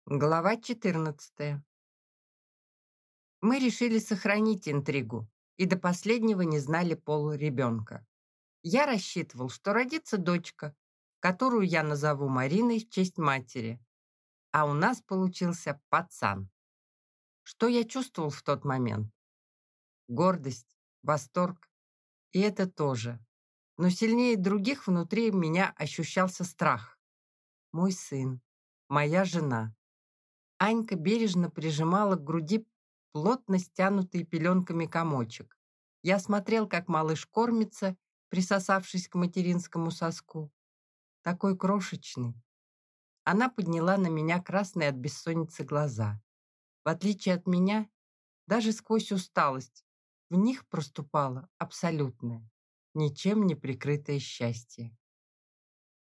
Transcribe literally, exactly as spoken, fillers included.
Глава четырнадцатая. Мы решили сохранить интригу и до последнего не знали пол ребенка. Я рассчитывал, что родится дочка, которую я назову Мариной в честь матери, а у нас получился пацан. Что я чувствовал в тот момент? Гордость, восторг, и это тоже. Но сильнее других внутри меня ощущался страх. Мой сын, моя жена. Анька бережно прижимала к груди плотно стянутый пеленками комочек. Я смотрел, как малыш кормится, присосавшись к материнскому соску. Такой крошечный. Она подняла на меня красные от бессонницы глаза. В отличие от меня, даже сквозь усталость, в них проступало абсолютное, ничем не прикрытое счастье.